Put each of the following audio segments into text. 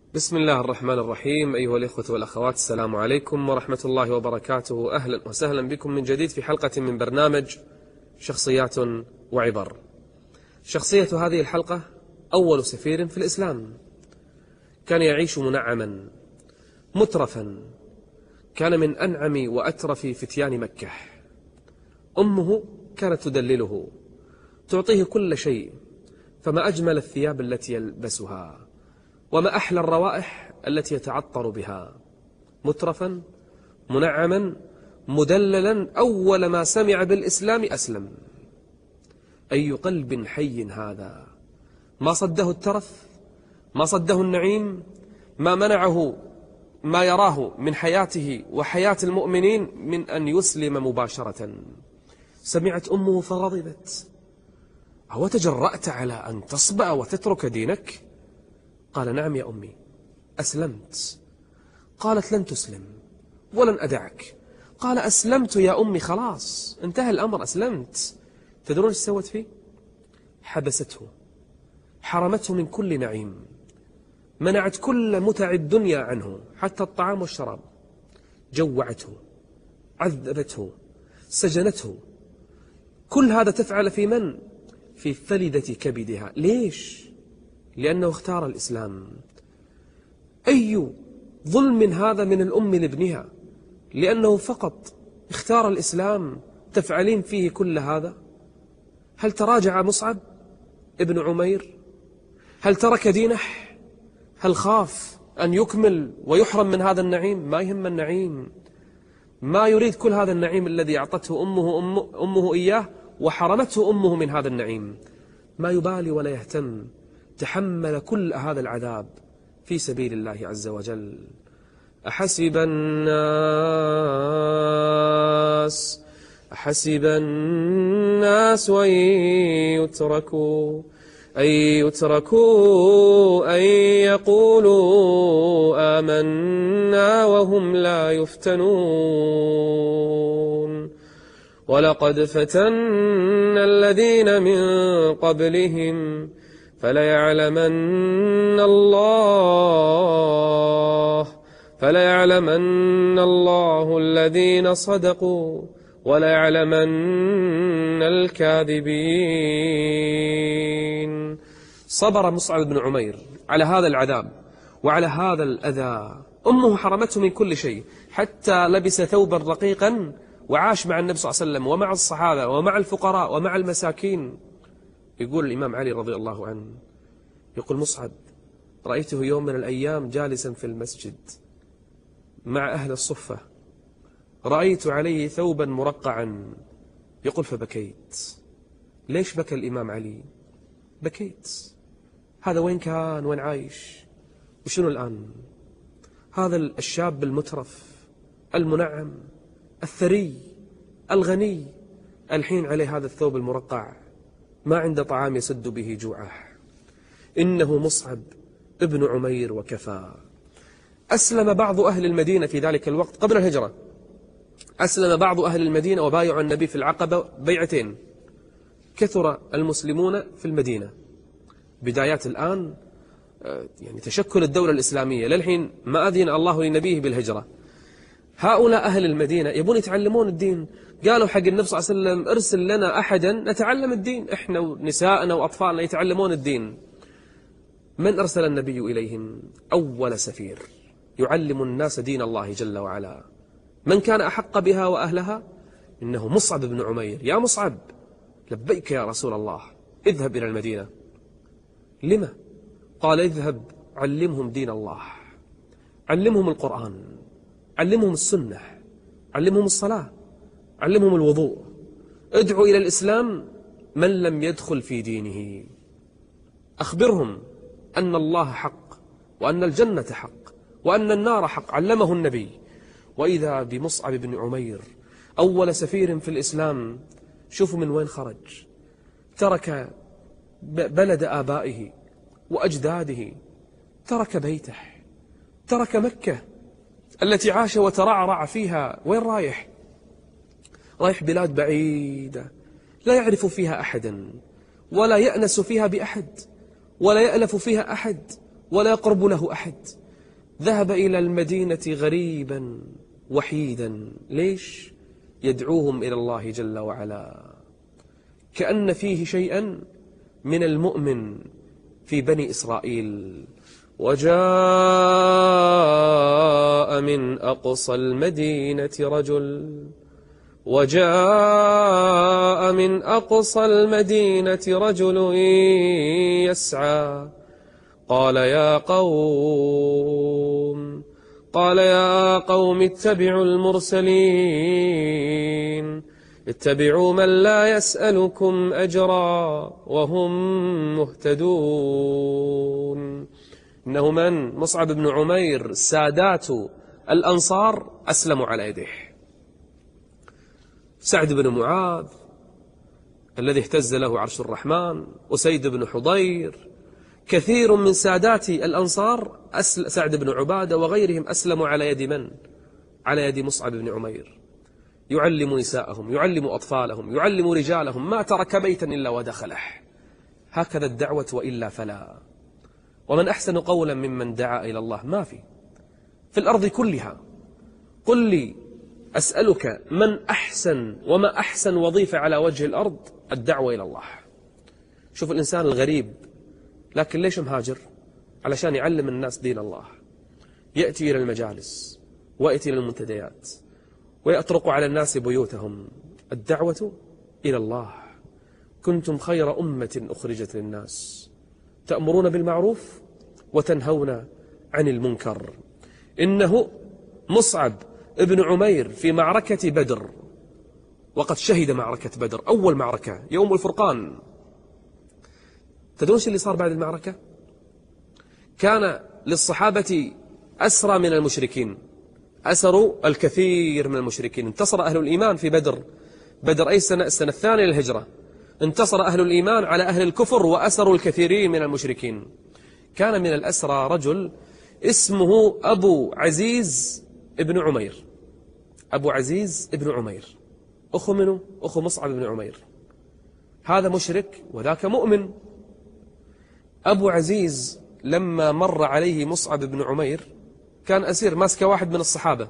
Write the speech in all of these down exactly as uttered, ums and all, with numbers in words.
بسم الله الرحمن الرحيم. أيها الإخوة والأخوات، السلام عليكم ورحمة الله وبركاته. أهلا وسهلا بكم من جديد في حلقة من برنامج شخصيات وعبر. شخصية هذه الحلقة أول سفير في الإسلام، كان يعيش منعما مترفا، كان من أنعم وأترف فتيان مكة. أمه كانت تدلله، تعطيه كل شيء، فما أجمل الثياب التي يلبسها، وما أحلى الروائح التي يتعطر بها. مترفا منعما مدللا، أول ما سمع بالإسلام أسلم. أي قلب حي هذا! ما صده الترف، ما صده النعيم، ما منعه ما يراه من حياته وحياة المؤمنين من أن يسلم مباشرة. سمعت أمه فغضبت: أو تجرأت على أن تصبأ وتترك دينك؟ قال: نعم يا أمي، أسلمت. قالت: لن تسلم ولن أدعك. قال: أسلمت يا أمي، خلاص انتهى الأمر، أسلمت. تدرون ايش سوت فيه؟ حبسته، حرمته من كل نعيم، منعت كل متع الدنيا عنه، حتى الطعام والشراب. جوعته، عذبته، سجنته. كل هذا تفعل في من؟ في فلذة كبدها. ليش؟ لأنه اختار الإسلام. أي ظلم هذا من الأم لابنها، لأنه فقط اختار الإسلام تفعلين فيه كل هذا؟ هل تراجع مصعب ابن عمير؟ هل ترك دينه؟ هل خاف أن يكمل ويحرم من هذا النعيم؟ ما يهم النعيم، ما يريد كل هذا النعيم الذي أعطته أمه, أمه, أمه إياه وحرمته أمه من هذا النعيم. ما يبالي ولا يهتم، تحمل كل هذا العذاب في سبيل الله عز وجل. أحسب الناس أحسب الناس أن يتركوا أن يتركوا أن يقولوا آمنا وهم لا يفتنون. ولقد فتنا الذين من قبلهم فليعلمن الله فليعلمن الله الذين صدقوا وليعلمن الكاذبين. صبر مصعب بن عمير على هذا العذاب وعلى هذا الأذى. أمه حرمته من كل شيء، حتى لبس ثوبا رقيقا وعاش مع النبي صلى الله عليه وسلم ومع الصحابة ومع الفقراء ومع المساكين. يقول الإمام علي رضي الله عنه، يقول مصعب: رأيته يوم من الأيام جالسا في المسجد مع أهل الصفة، رأيت عليه ثوبا مرقعا. يقول: فبكيت. ليش بكى الإمام علي؟ بكيت. هذا وين كان؟ وين عايش؟ وشنو الآن؟ هذا الشاب المترف المنعم الثري الغني، الحين عليه هذا الثوب المرقع، ما عنده طعام يسد به جوعه. إنه مصعب ابن عمير وكفى. أسلم بعض أهل المدينة في ذلك الوقت قبل الهجرة، أسلم بعض أهل المدينة وبايعوا النبي في العقبة بيعتين. كثر المسلمون في المدينة. بدايات الآن يعني تشكل الدولة الإسلامية، للحين ما أذن الله لنبيه بالهجرة. هؤلاء أهل المدينة يبون يتعلمون الدين، قالوا حق النبي صلى الله عليه وسلم: ارسل لنا أحدا نتعلم الدين، إحنا ونساءنا وأطفالنا يتعلمون الدين. من أرسل النبي إليهم؟ أول سفير يعلم الناس دين الله جل وعلا. من كان أحق بها وأهلها؟ إنه مصعب بن عمير. يا مصعب، لبيك يا رسول الله، اذهب إلى المدينة. لما؟ قال: اذهب علمهم دين الله، علمهم القرآن، علمهم السنة، علمهم الصلاة، علمهم الوضوء، ادعو إلى الإسلام من لم يدخل في دينه، أخبرهم أن الله حق وأن الجنة حق وأن النار حق. علمه النبي. وإذا بمصعب بن عمير أول سفير في الإسلام. شوفوا من وين خرج. ترك بلد آبائه وأجداده، ترك بيته، ترك مكة التي عاش وترعرع فيها. وين رايح؟ رايح بلاد بعيدة لا يعرف فيها أحدا، ولا يأنس فيها بأحد، ولا يألف فيها أحد، ولا يقرب له أحد. ذهب إلى المدينة غريبا وحيدا. ليش؟ يدعوهم إلى الله جل وعلا، كأن فيه شيئا من المؤمن في بني إسرائيل. وجاء من أقصى المدينة رجل وجاء من أقصى المدينة رجل يسعى قال يا قوم قال يا قوم اتبعوا المرسلين اتبعوا من لا يسألكم أجرا وهم مهتدون. إنه من؟ مصعب بن عمير. سادات الأنصار أسلموا على يده. سعد بن معاذ الذي اهتز له عرش الرحمن، وسيد بن حضير، كثير من سادات الأنصار، أسل سعد بن عبادة وغيرهم أسلموا على يد من؟ على يد مصعب بن عمير. يعلم نساءهم، يعلم أطفالهم، يعلم رجالهم، ما ترك بيتا إلا ودخله. هكذا الدعوة وإلا فلا. ومن أحسن قولا ممن دعا إلى الله؟ ما في في الأرض كلها. قل لي أسألك من أحسن وما أحسن وظيفة على وجه الأرض؟ الدعوة إلى الله. شوف الإنسان الغريب، لكن ليش مهاجر؟ علشان يعلم الناس دين الله. يأتي إلى المجالس ويأتي إلى المنتديات ويطرق على الناس بيوتهم. الدعوة إلى الله. كنتم خير أمة أخرجت للناس تأمرون بالمعروف وتنهون عن المنكر. إنه مصعب ابن عمير في معركة بدر، وقد شهد معركة بدر، أول معركة يوم الفرقان. تدرون اللي صار بعد المعركة؟ كان للصحابة أسرى من المشركين، أسروا الكثير من المشركين. انتصر أهل الإيمان في بدر. بدر أي سنة؟ السنة الثانية للهجرة. انتصر أهل الإيمان على أهل الكفر وأسروا الكثيرين من المشركين. كان من الأسرى رجل اسمه أبو عزيز ابن عمير. أبو عزيز ابن عمير أخو منه؟ أخو مصعب بن عمير. هذا مشرك وذاك مؤمن. أبو عزيز لما مر عليه مصعب بن عمير كان أسير، ماسك واحد من الصحابة.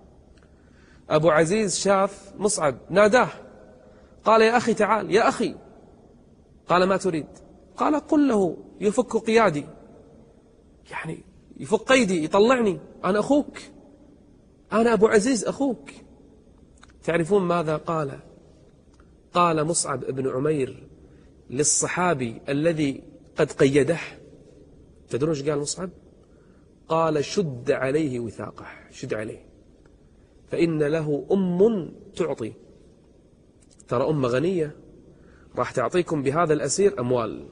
أبو عزيز شاف مصعب ناداه، قال يا أخي تعال يا أخي. قال ما تريد؟ قال قل له يفك قيادي، يعني يفك قيدي، يطلعني، أنا أخوك، أنا أبو عزيز أخوك. تعرفون ماذا قال؟ قال مصعب بن عمير للصحابي الذي قد قيده، تدرون ايش قال مصعب؟ قال شد عليه وثاقه، شد عليه، فإن له أم تعطي. ترى أم غنية راح تعطيكم بهذا الأسير أموال.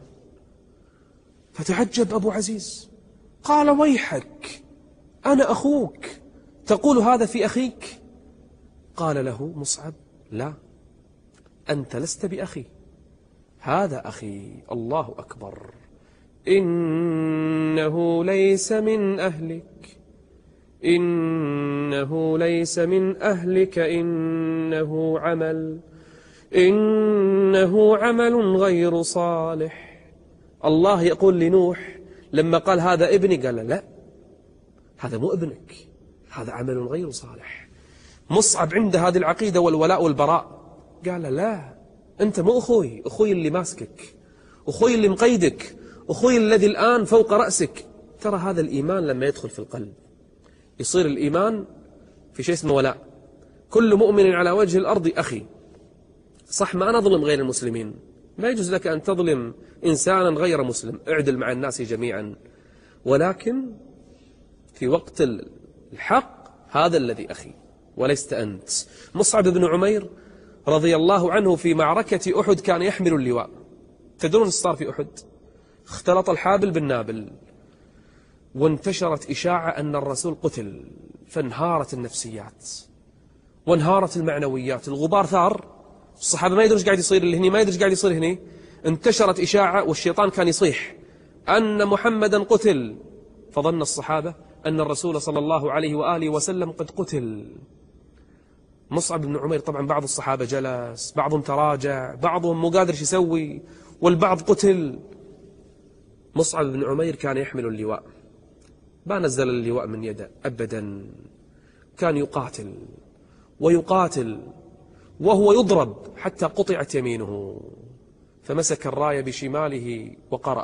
فتعجب أبو عزيز، قال ويحك، أنا أخوك تقول هذا في أخيك؟ قال له مصعب لا، أنت لست بأخي، هذا أخي. الله أكبر. إنه ليس من أهلك، إنه ليس من أهلك، إنه عمل إنه عمل غير صالح. الله يقول لنوح لما قال هذا ابني، قال لا، هذا مو ابنك، هذا عمل غير صالح. مصعب عنده هذه العقيدة والولاء والبراء. قال لا، أنت مو أخوي، أخوي اللي ماسكك، أخوي اللي مقيدك، أخوي الذي الآن فوق رأسك. ترى هذا الإيمان لما يدخل في القلب يصير الإيمان في شيء اسمه ولاء. كل مؤمن على وجه الأرض أخي. صح ما نظلم غير المسلمين، ما يجوز لك أن تظلم إنسانا غير مسلم، اعدل مع الناس جميعا، ولكن في وقت الحق هذا الذي أخي وليست أنت. مصعب بن عمير رضي الله عنه في معركة أحد كان يحمل اللواء. تدرون ايش صار في أحد؟ اختلط الحابل بالنابل، وانتشرت إشاعة أن الرسول قتل، فانهارت النفسيات وانهارت المعنويات. الغبار ثار، الصحابة ما يدرون ايش قاعد يصير اللي هني، ما يدرون ايش قاعد يصير هني. انتشرت إشاعة والشيطان كان يصيح أن محمدا قتل، فظن الصحابة أن الرسول صلى الله عليه وآله وسلم قد قتل. مصعب بن عمير طبعا بعض الصحابة جلس، بعضهم تراجع، بعضهم مو قادر يسوي، والبعض قتل. مصعب بن عمير كان يحمل اللواء، ما نزل اللواء من يده أبدا، كان يقاتل ويقاتل وهو يضرب حتى قطعت يمينه، فمسك الراية بشماله وقرأ: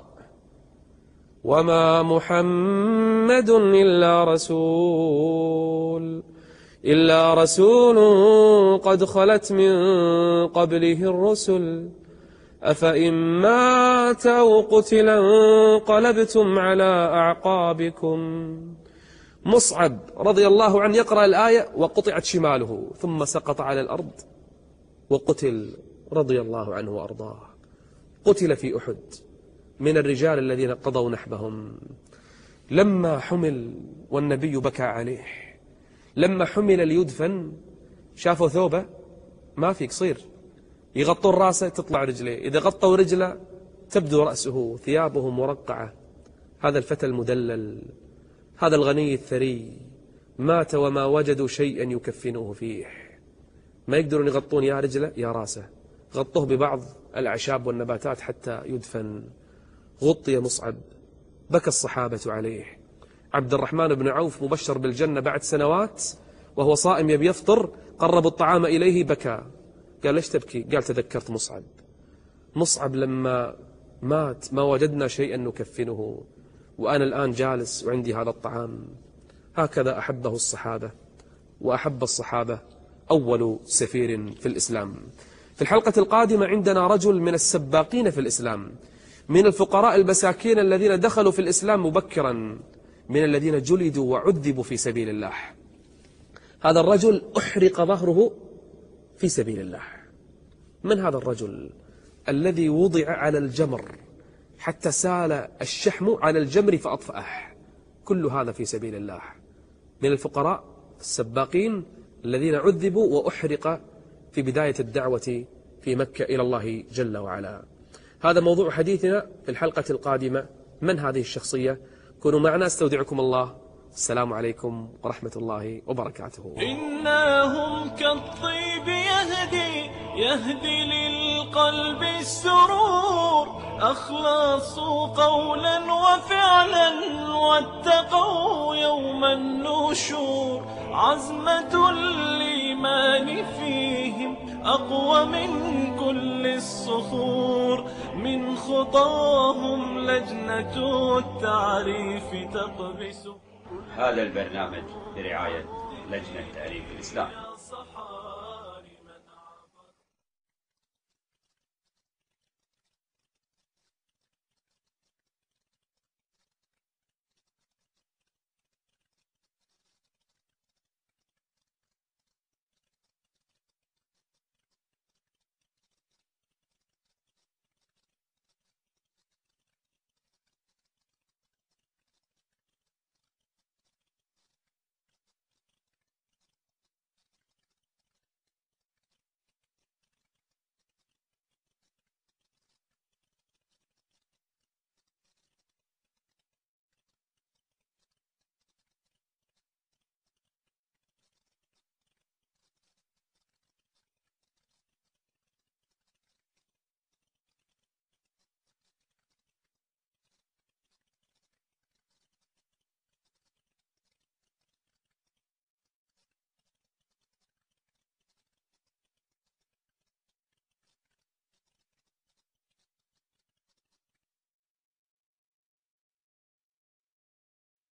وما محمد إلا رسول إلا رسول قد خلت من قبله الرسل أفإن مات أو قتل انقلبتم على أعقابكم. مصعب رضي الله عنه يقرأ الآية وقطعت شماله، ثم سقط على الأرض وقتل رضي الله عنه وأرضاه. قتل في أحد من الرجال الذين قضوا نحبهم. لما حمل والنبي بكى عليه، لما حمل ليدفن شافوا ثوبه ما في قصير، يغطون راسه تطلع رجليه، إذا غطوا رجله تبدو رأسه، ثيابه مرقعة. هذا الفتى المدلل، هذا الغني الثري مات وما وجدوا شيئا يكفنوه فيه، ما يقدرون يغطون يا رجله يا راسه، غطوه ببعض الأعشاب والنباتات حتى يدفن. غطي مصعب، بكى الصحابة عليه. عبد الرحمن بن عوف مبشر بالجنة بعد سنوات وهو صائم يبي يفطر، قربوا الطعام إليه بكى. قال: ليش تبكي؟ قال: تذكرت مصعب. مصعب لما مات ما وجدنا شيئا نكفنه، وأنا الآن جالس وعندي هذا الطعام. هكذا أحبه الصحابة، وأحب الصحابة أول سفير في الإسلام. في الحلقة القادمة عندنا رجل من السباقين في الإسلام، من الفقراء المساكين الذين دخلوا في الإسلام مبكرا، من الذين جلدوا وعذبوا في سبيل الله. هذا الرجل أحرق ظهره في سبيل الله. من هذا الرجل الذي وضع على الجمر حتى سال الشحم على الجمر فأطفأه؟ كل هذا في سبيل الله، من الفقراء السباقين الذين عذبوا وأحرق في بداية الدعوة في مكة إلى الله جل وعلا. هذا موضوع حديثنا في الحلقة القادمة. من هذه الشخصية؟ كونوا معنا، استودعكم الله. السلام عليكم ورحمة الله وبركاته. إنهم كالطيب يهدي يهدي للقلب السرور، أخلصوا قولا وفعلا واتقوا يوم النشور، عزمة الإيمان فيهم أقوى من كل الصخور، من خطاهم لجنة التعريف تقبس. هذا البرنامج برعاية لجنة تعريف الإسلام.